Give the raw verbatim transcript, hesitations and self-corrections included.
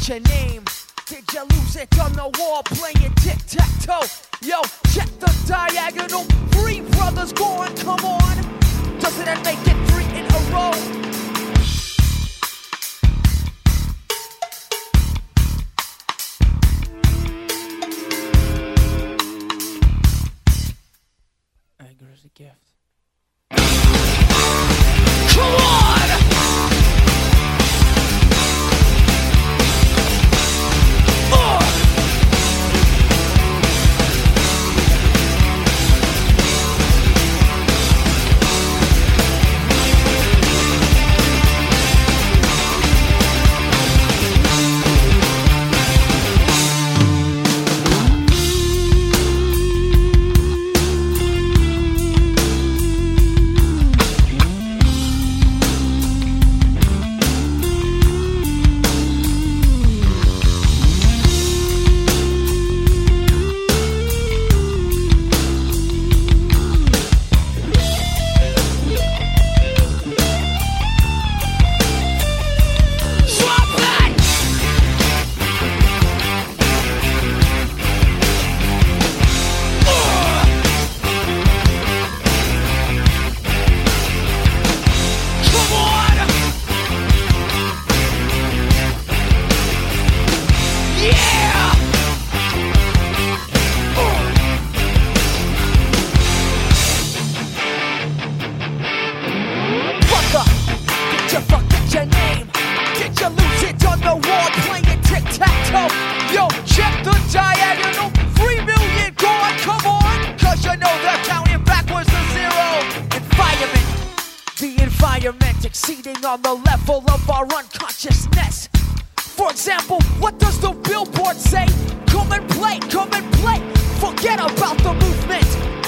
forget your name? Did you lose it on the wall playing tic-tac-toe? Yo, check the diagonal. Three brothers gone, come on. Doesn't that make it three in a row? Anger is a gift. Come on! Uh! Yo, check the diagonal. Three million gone, come on. Cause you know they're counting backwards to zero. Environment, the environment exceeding on the level of our unconsciousness. For example, what does the billboard say? Come and play, come and play. Forget about the movement.